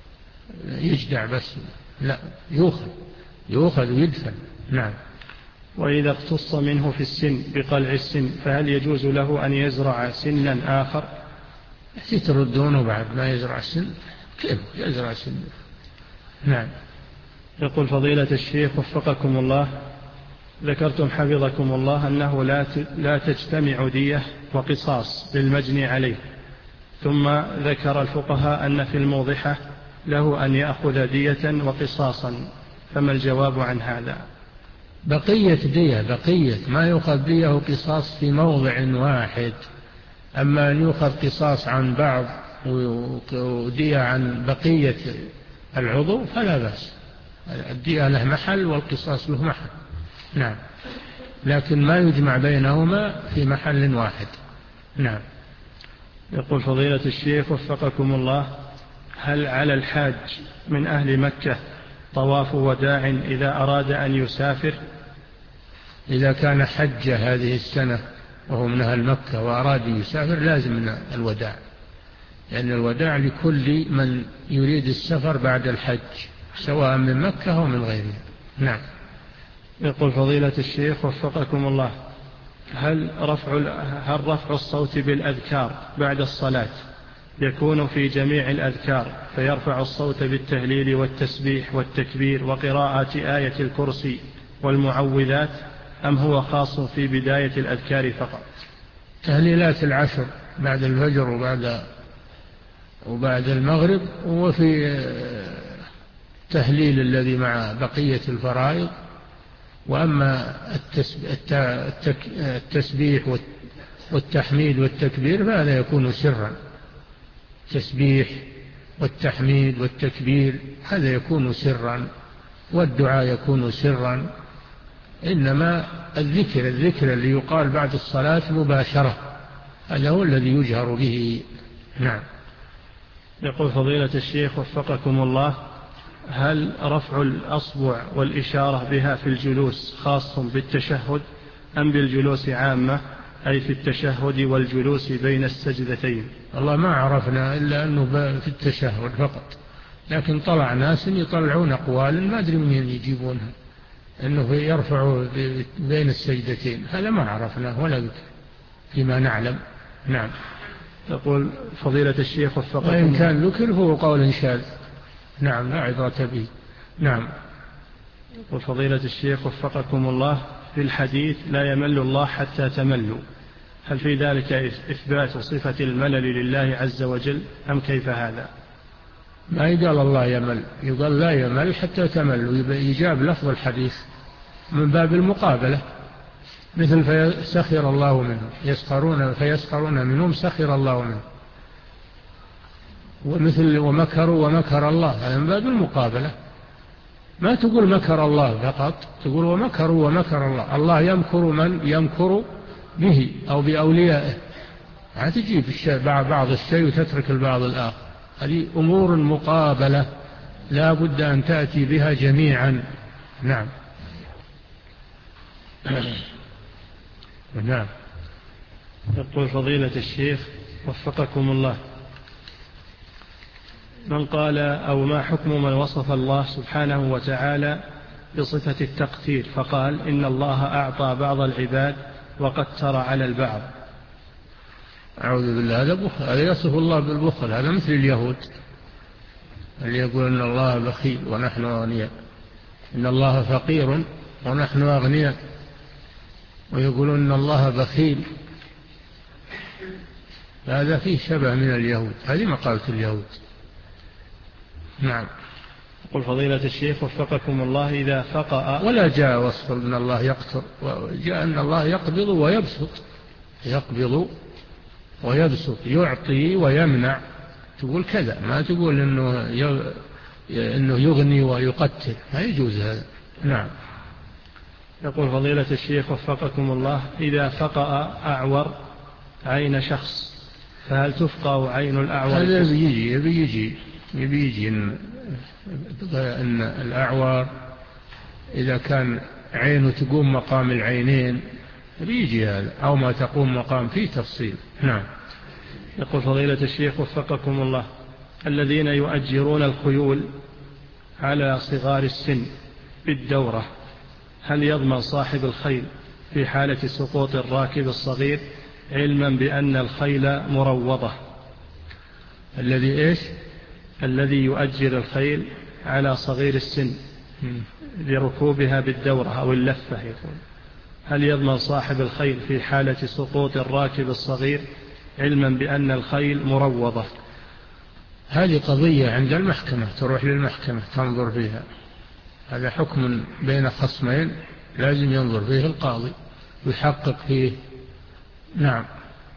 يجدع بس، لا، يؤخذ يؤخذ ويدفن. نعم. وإذا اقتص منه في السن بقلع السن فهل يجوز له أن يزرع سنا آخر؟ تردونه بعد ما يزرع السن، كيف يزرع سن؟ نعم. يقول فضيلة الشيخ وفقكم الله، ذكرتم حفظكم الله أنه لا لا تجتمع دية وقصاص للمجني عليه، ثم ذكر الفقهاء أن في الموضحة له أن يأخذ دية وقصاصا، فما الجواب عن هذا؟ بقية دية، بقية ما يؤخذ دية وقصاص في موضع واحد. أما أن يؤخذ قصاص عن بعض ودية عن بقية العضو فلا بأس، الدية له محل والقصاص له محل. نعم، لكن ما يجمع بينهما في محل واحد. نعم. يقول فضيلة الشيخ وفقكم الله، هل على الحاج من أهل مكة طواف وداع إذا أراد أن يسافر؟ إذا كان حج هذه السنة وهو من أهل مكة وأراد يسافر لازم من الوداع، لأن الوداع لكل من يريد السفر بعد الحج سواء من مكة أو من غيرها. نعم. يقول فضيلة الشيخ وفقكم الله، هل رفع, هل رفع الصوت بالأذكار بعد الصلاة يكون في جميع الأذكار فيرفع الصوت بالتهليل والتسبيح والتكبير وقراءة آية الكرسي والمعوذات، أم هو خاص في بداية الأذكار فقط؟ تهليلات العشر بعد الفجر وبعد وبعد المغرب، وفي تهليل الذي مع بقية الفرائض. وأما التسبيح والتحميد والتكبير فهذا يكون سرا، التسبيح والتحميد والتكبير هذا يكون سرا، والدعاء يكون سرا. إنما الذكر الذكر اللي يقال بعد الصلاة مباشرة هذا هو الذي يجهر به. نعم. يقول فضيلة الشيخ وفقكم الله، هل رفع الأصبع والإشارة بها في الجلوس خاص بالتشهد أم بالجلوس عامة، أي في التشهد والجلوس بين السجدتين؟ الله ما عرفنا إلا أنه في التشهد فقط، لكن طلع ناس يطلعون أقوالا ما أدري منين يجيبونها أنه يرفع بين السجدتين، هذا ما عرفناه ولا ذكر فيما نعلم. نعم. يقول فضيلة الشيخ وفقكم، وإن كان ذكر هو قول شاذ. نعم، لا عبرة به. نعم. يقول فضيلة الشيخ وفقكم الله، في الحديث لا يمل الله حتى تملوا، هل في ذلك إثبات صفة الملل لله عز وجل أم كيف هذا؟ ما يقال الله يمل، يقال لا يمل حتى تملوا، يجاب لفظ الحديث من باب المقابلة، مثل فيسخر الله منهم يسخرون فيسخرون منهم سخر الله منهم، ومثل ومكروا ومكر الله، هذا من باب المقابلة. ما تقول مكر الله فقط، تقول ومكروا ومكر الله. الله يمكر من يمكر به أو بأوليائه، ما تجيب بعض الشيء وتترك البعض الآخر، هذه أمور مقابلة لا بد أن تأتي بها جميعا. نعم. نعم. يقول فضيلة الشيخ وفقكم الله، من قال أو ما حكم من وصف الله سبحانه وتعالى بصفة التقتير فقال إن الله أعطى بعض العباد وقتر على البعض؟ أعوذ بالله، هذا بخل، هذا يصف الله بالبخل، هذا مثل اليهود اللي يقول إن الله بخيل ونحن أغنياء، إن الله فقير ونحن أغنياء، ويقولون إن الله بخيل، هذا فيه شبه من اليهود، هذه مقالة اليهود. نعم. يقول فضيلة الشيخ وفقكم الله، إذا فقأ ولا جاء وصف أن الله يقتر، جاء أن الله يقبض ويبسط، يقبض ويبسط، يعطي ويمنع، تقول كذا، ما تقول إنه إنه يغني ويقتل، ما يجوز هذا. نعم. يقول فضيلة الشيخ وفقكم الله، إذا فقأ أعور عين شخص فهل تفقأ عين الأعور؟ هذا بيجي يبيجي يبيجي إن, إن الأعور إذا كان عينه تقوم مقام العينين بيجي هذا، أو ما تقوم مقام فيه تفصيل. نعم. يقول فضيلة الشيخ وفقكم الله، الذين يؤجرون الخيول على صغار السن بالدورة هل يضمن صاحب الخيل في حالة سقوط الراكب الصغير علما بأن الخيل مروضة؟ الذي إيش؟ الذي يؤجر الخيل على صغير السن لركوبها بالدورة أو اللفة يقول، هل يضمن صاحب الخيل في حالة سقوط الراكب الصغير علما بأن الخيل مروضة؟ هذه قضية عند المحكمة، تروح للمحكمة تنظر فيها، هذا حكم بين خصمين لازم ينظر فيه القاضي ويحقق فيه. نعم.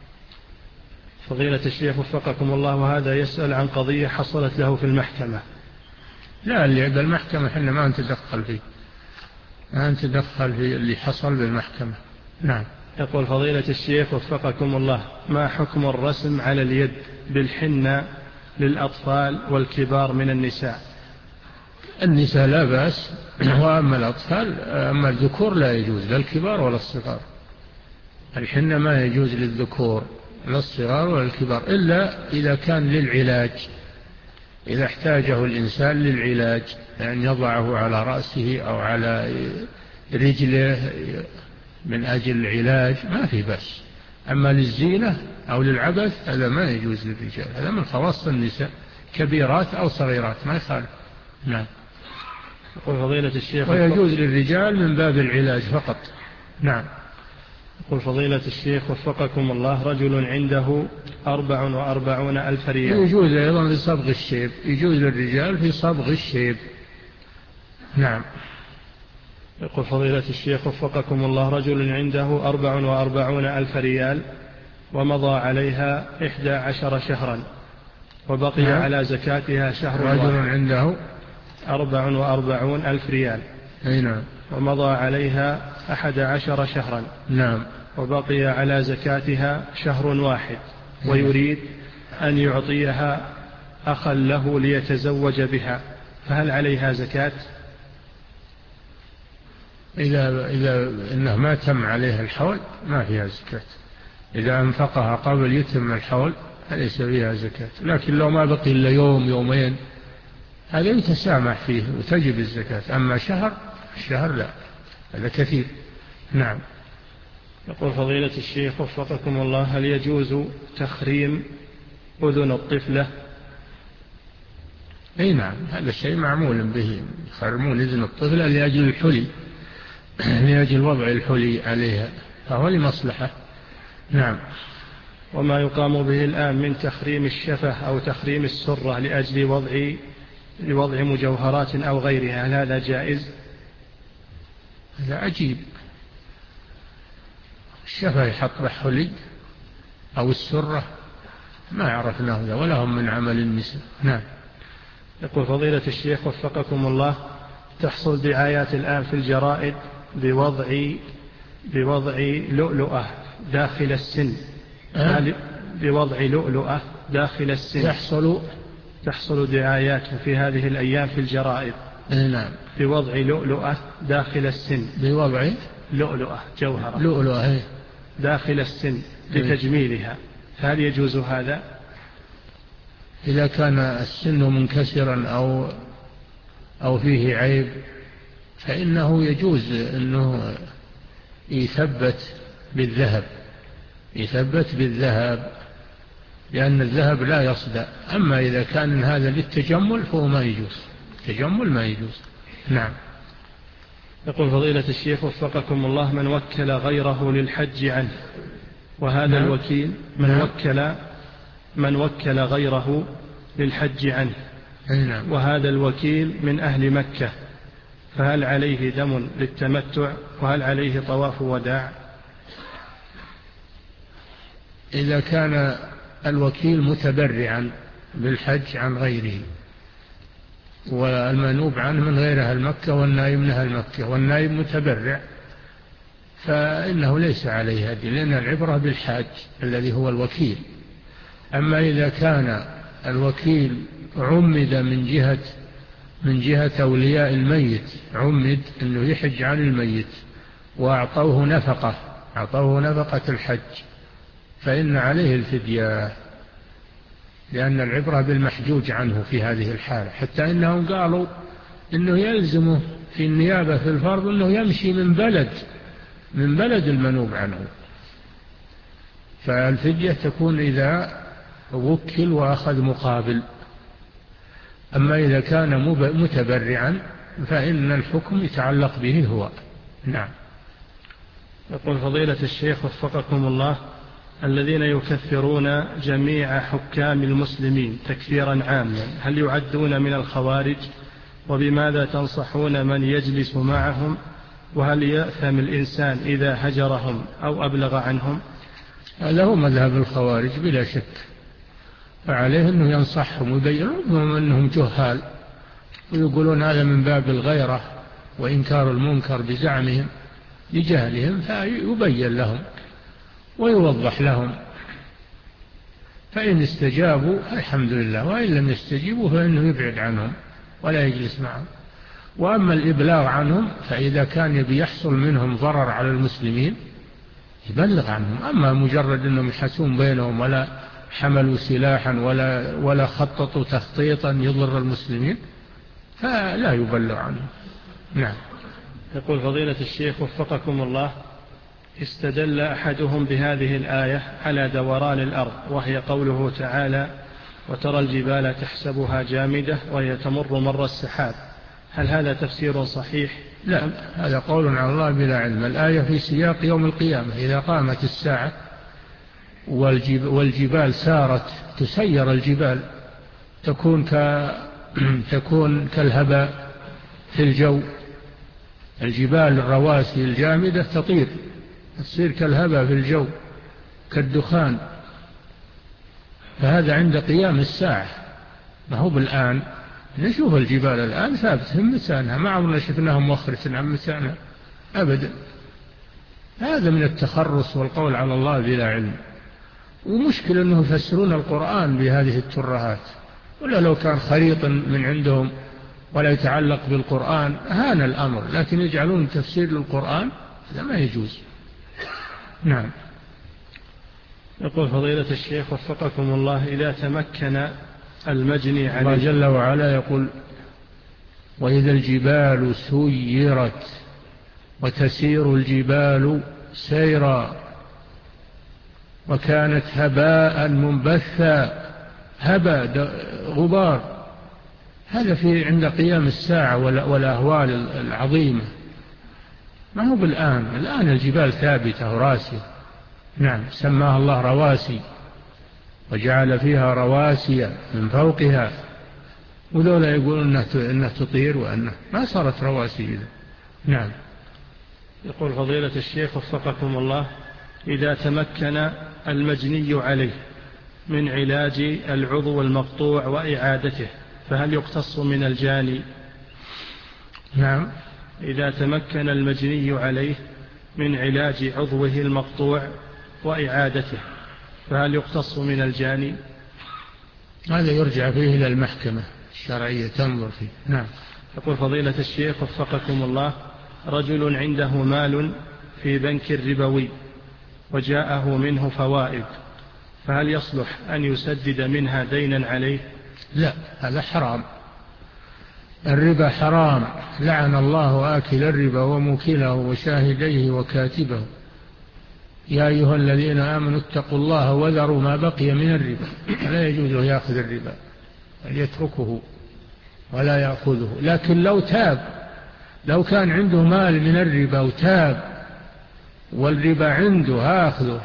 فضيلة الشيخ وفقكم الله، وهذا يسأل عن قضية حصلت له في المحكمة. لا، اللي بالمحكمة احنا ما نتدخل فيه، ما نتدخل في اللي حصل بالمحكمة. نعم. يقول فضيلة الشيخ وفقكم الله، ما حكم الرسم على اليد بالحنة للأطفال والكبار من النساء؟ النساء لا بأس، وأما الأطفال أما الذكور لا يجوز، لا الكبار ولا الصغار. الحنة ما يجوز للذكور لا الصغار ولا الكبار، إلا إذا كان للعلاج، إذا احتاجه الإنسان للعلاج، يعني يضعه على رأسه أو على رجله من أجل العلاج ما في بأس. أما للزينة أو للعبث هذا ما يجوز للرجال، هذا من خواص النساء، كبيرات أو صغيرات ما يخالف. نعم. يقول فضيلة الشيخ ويجوز للرجال من باب العلاج فقط. نعم. يقول فضيلة الشيخ وفقكم الله، رجل عنده أربع وأربعون ألف ريال. يجوز أيضا في صبغ الشيب، يجوز للرجال في صبغ الشيب. نعم. يقول فضيلة الشيخ وفقكم الله، رجل عنده أربع وأربعون ألف ريال ومضى عليها إحدى عشر شهرا وبقي نعم. على زكاتها شهر واحد. رجل عنده أربع وأربعون ألف ريال. نعم. ومضى عليها أحد عشر شهرا. نعم. وبقي على زكاتها شهر واحد. نعم. ويريد أن يعطيها أخا له ليتزوج بها، فهل عليها زكاة؟ إذا, إذا إنه ما تم عليها الحول ما فيها زكاة. إذا أنفقها قبل يتم الحول فليس فيها زكاة، لكن لو ما بقي إلا يوم يومين هذا يتسامح فيه وتجب الزكاة. أما شهر الشهر لا، هذا كثير. نعم. يقول فضيلة الشيخ وفقكم الله، هل يجوز تخريم أذن الطفلة؟ أي نعم، هذا الشيء معمول به، يخرمون أذن الطفلة لأجل الحلي، لأجل وضع الحلي عليها، فهو لمصلحة. نعم. وما يقام به الآن من تخريم الشفة أو تخريم السرة لأجل وضع لوضع مجوهرات أو غيرها، هل هذا جائز؟ هذا عجيب، الشفة يحط بحلي أو السرة ما عرفنا هذا ولا هم من عمل النساء. نعم. يقول فضيلة الشيخ وفقكم الله، تحصل دعايات الآن في الجرائد بوضع بوضع لؤلؤة داخل السن. أه؟ بوضع لؤلؤة داخل السن يحصل تحصل دعايات في هذه الأيام في الجرائد. نعم. بوضع لؤلؤة داخل السن. بوضع لؤلؤة جوهرة لؤلؤة داخل السن لتجميلها، فهل يجوز هذا؟ إذا كان السن منكسرا أو أو فيه عيب فإنه يجوز أنه يثبت بالذهب، يثبت بالذهب، لأن الذهب لا يصدأ. أما إذا كان هذا للتجمل فهو ما يجوز، التجمل ما يجوز. نعم. يقول فضيلة الشيخ وفقكم الله، من وكل غيره للحج عنه وهذا نعم. الوكيل من نعم. وكل من وكل غيره للحج عنه نعم. وهذا الوكيل من أهل مكة، فهل عليه دم للتمتع وهل عليه طواف وداع؟ إذا كان الوكيل متبرعا بالحج عن غيره والمنوب عنه من غير أهل مكة والنائب من أهل مكة والنائب متبرع فإنه ليس عليه هدي، لأن العبرة بالحاج الذي هو الوكيل. أما إذا كان الوكيل عمد من جهة من جهة أولياء الميت، عمد أنه يحج عن الميت وأعطوه نفقة أعطوه نفقة الحج فإن عليه الفدية، لأن العبرة بالمحجوج عنه في هذه الحالة. حتى إنهم قالوا إنه يلزمه في النيابة في الفرض أنه يمشي من بلد من بلد المنوب عنه، فالفدية تكون إذا وكل وأخذ مقابل. أما إذا كان متبرعا فإن الحكم يتعلق به هو. نعم. يقول فضيلة الشيخ وفقكم الله: الذين يكفرون جميع حكام المسلمين تكفيرا عاما هل يعدون من الخوارج؟ وبماذا تنصحون من يجلس معهم؟ وهل يأثم الإنسان إذا هجرهم أو أبلغ عنهم؟ هذا هو مذهب الخوارج بلا شك، فعليه أنه ينصحهم ويبين لهم أنهم جهال، ويقولون هذا من باب الغيرة وإنكار المنكر بزعمهم لجهلهم، فيبين لهم ويوضح لهم، فإن استجابوا الحمد لله، وإن لم يستجيبوا فإنه يبعد عنهم ولا يجلس معهم. وأما الإبلاغ عنهم فإذا كان بيحصل منهم ضرر على المسلمين يبلغ عنهم، أما مجرد أنهم يحسون بينهم ولا حملوا سلاحا ولا, ولا خططوا تخطيطا يضر المسلمين فلا يبلغ عنهم. نعم. يقول فضيلة الشيخ وفقكم الله: استدل أحدهم بهذه الآية على دوران الأرض، وهي قوله تعالى: وترى الجبال تحسبها جامدة وهي تمر مر السحاب، هل هذا تفسير صحيح؟ لا، هذا قول على الله بلا علم. الآية في سياق يوم القيامة إذا قامت الساعة والجبال سارت، تسير الجبال تكون, ك... تكون كالهباء في الجو، الجبال الرواسي الجامدة تطير تصير كالهباء في الجو كالدخان، فهذا عند قيام الساعة، ما هو بالآن. نشوف الجبال الآن ثابتة متانها، ما عمرنا شفناها مؤخرة عن متانها أبدا. هذا من التخرص والقول على الله بلا علم، ومشكلة أنه يفسرون القرآن بهذه الترهات، ولا لو كان خريطا من عندهم ولا يتعلق بالقرآن هان الأمر، لكن يجعلون تفسير للقرآن هذا ما يجوز. نعم. يقول فضيلة الشيخ وفقكم الله: إذا تمكن المجني عليه، الله جل وعلا يقول: وإذا الجبال سيرت وتسير الجبال سيرا وكانت هباء منبثا، هباء غبار، هذا في عند قيام الساعة والأهوال العظيمة، ما هو بالآن. الآن الجبال ثابتة وراسية. نعم. سماها الله رواسي وجعل فيها رواسي من فوقها، ولولا يقولون أنها تطير وأنها ما صارت رواسي إذا. نعم. يقول فضيلة الشيخ وفقكم الله: إذا تمكن المجني عليه من علاج العضو المقطوع وإعادته فهل يقتص من الجاني؟ نعم. إذا تمكن المجني عليه من علاج عضوه المقطوع وإعادته فهل يقتص من الجاني؟ هذا يرجع فيه إلى المحكمة الشرعية تنظر فيه. نعم. يقول فضيلة الشيخ وفقكم الله: رجل عنده مال في بنك ربوي وجاءه منه فوائد، فهل يصلح أن يسدد منها دينا عليه؟ لا، هذا حرام، الربا حرام، لعن الله آكل الربا وموكله وشاهديه وكاتبه. يا أيها الذين آمنوا اتقوا الله وذروا ما بقي من الربا، لا يجوز له يأخذ الربا، يتركه ولا يأخذه. لكن لو تاب، لو كان عنده مال من الربا وتاب والربا عنده هاخذه،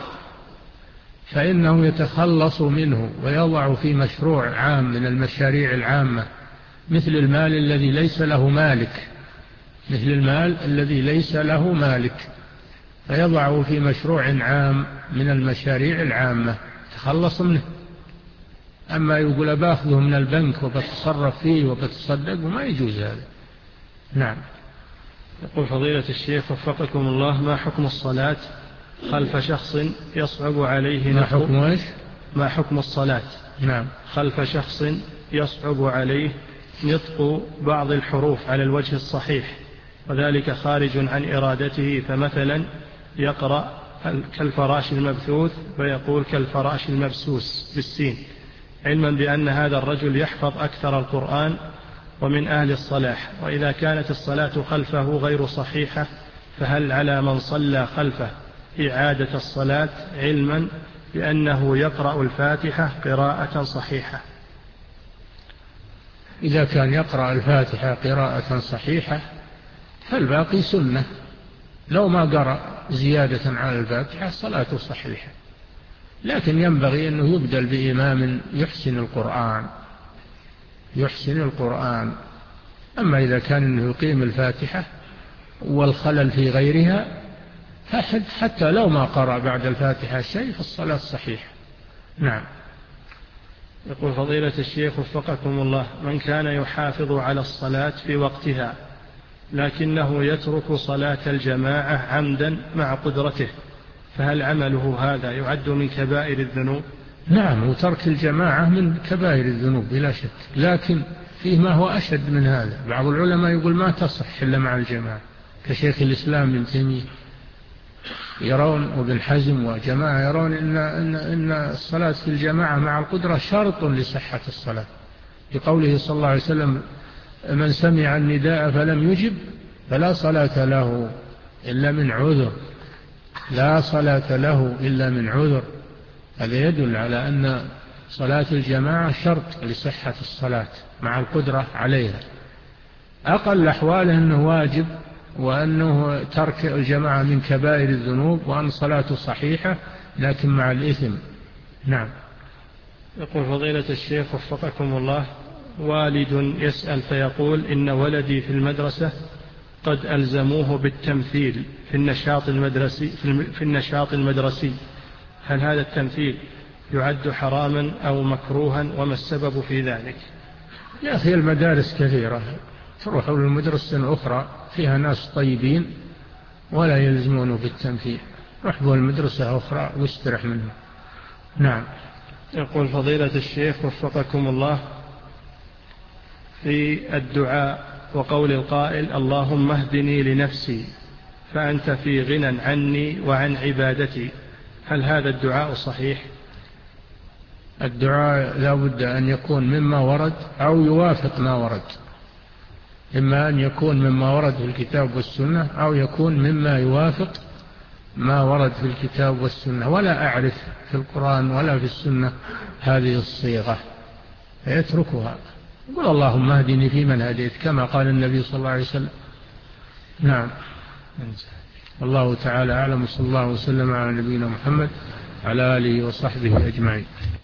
فإنه يتخلص منه ويضع في مشروع عام من المشاريع العامة، مثل المال الذي ليس له مالك، مثل المال الذي ليس له مالك، فيضعه في مشروع عام من المشاريع العامة تخلص منه. أما يقول باخذه من البنك وبتصرف فيه وبتصدق، وما يجوز هذا. نعم. يقول فضيلة الشيخ وفقكم الله: ما حكم الصلاة خلف شخص يصعب عليه ما حكم ايش؟ ما حكم الصلاة نعم خلف شخص يصعب عليه نطق بعض الحروف على الوجه الصحيح وذلك خارج عن إرادته، فمثلا يقرأ كالفراش المبثوث فيقول كالفراش المبسوس بالسين، علما بأن هذا الرجل يحفظ أكثر القرآن ومن أهل الصلاح، وإذا كانت الصلاة خلفه غير صحيحة فهل على من صلى خلفه إعادة الصلاة علما بأنه يقرأ الفاتحة قراءة صحيحة؟ إذا كان يقرأ الفاتحة قراءة صحيحة فالباقي سنة، لو ما قرأ زيادة على الفاتحة صلاته صحيحة، لكن ينبغي أنه يبدل بإمام يحسن القرآن يحسن القرآن أما إذا كان أنه يقيم الفاتحة والخلل في غيرها حتى لو ما قرأ بعد الفاتحة شيء فالصلاة صحيحة. نعم. يقول فضيلة الشيخ وفقكم الله: من كان يحافظ على الصلاة في وقتها لكنه يترك صلاة الجماعة عمدا مع قدرته، فهل عمله هذا يعد من كبائر الذنوب؟ نعم، وترك الجماعة من كبائر الذنوب بلا شك، لكن فيه ما هو أشد من هذا. بعض العلماء يقول ما تصح إلا مع الجماعة، كشيخ الإسلام ابن تيمية يرون، وابن حزم وجماعة يرون إن, إن, إن الصلاة في الجماعة مع القدرة شرط لصحة الصلاة، لقوله صلى الله عليه وسلم: من سمع النداء فلم يجب فلا صلاة له إلا من عذر لا صلاة له إلا من عذر. هذا يدل على أن صلاة الجماعة شرط لصحة الصلاة مع القدرة عليها. أقل أحواله أنه واجب، وأنه ترك الجماعة من كبائر الذنوب، وأن صلاته صحيحة لكن مع الإثم. نعم. يقول فضيلة الشيخ وفقكم الله: والد يسأل فيقول إن ولدي في المدرسة قد ألزموه بالتمثيل في النشاط المدرسي في النشاط المدرسي هل هذا التمثيل يعد حراما أو مكروها، وما السبب في ذلك؟ يا أخي المدارس كثيرة، تروحوا للمدرسة أخرى فيها ناس طيبين ولا يلزمونه بالتمثيل، رحبوا المدرسة أخرى واسترح منه. نعم. يقول فضيلة الشيخ وفقكم الله: في الدعاء وقول القائل اللهم اهدني لنفسي فأنت في غنى عني وعن عبادتي، هل هذا الدعاء صحيح؟ الدعاء لا بد أن يكون مما ورد أو يوافق ما ورد، إما أن يكون مما ورد في الكتاب والسنة أو يكون مما يوافق ما ورد في الكتاب والسنة، ولا أعرف في القرآن ولا في السنة هذه الصيغة فيتركها، يقول اللهم اهدني فيمن هديت كما قال النبي صلى الله عليه وسلم. نعم. الله تعالى أعلم، صلى الله وسلم على نبينا محمد على آله وصحبه أجمعين.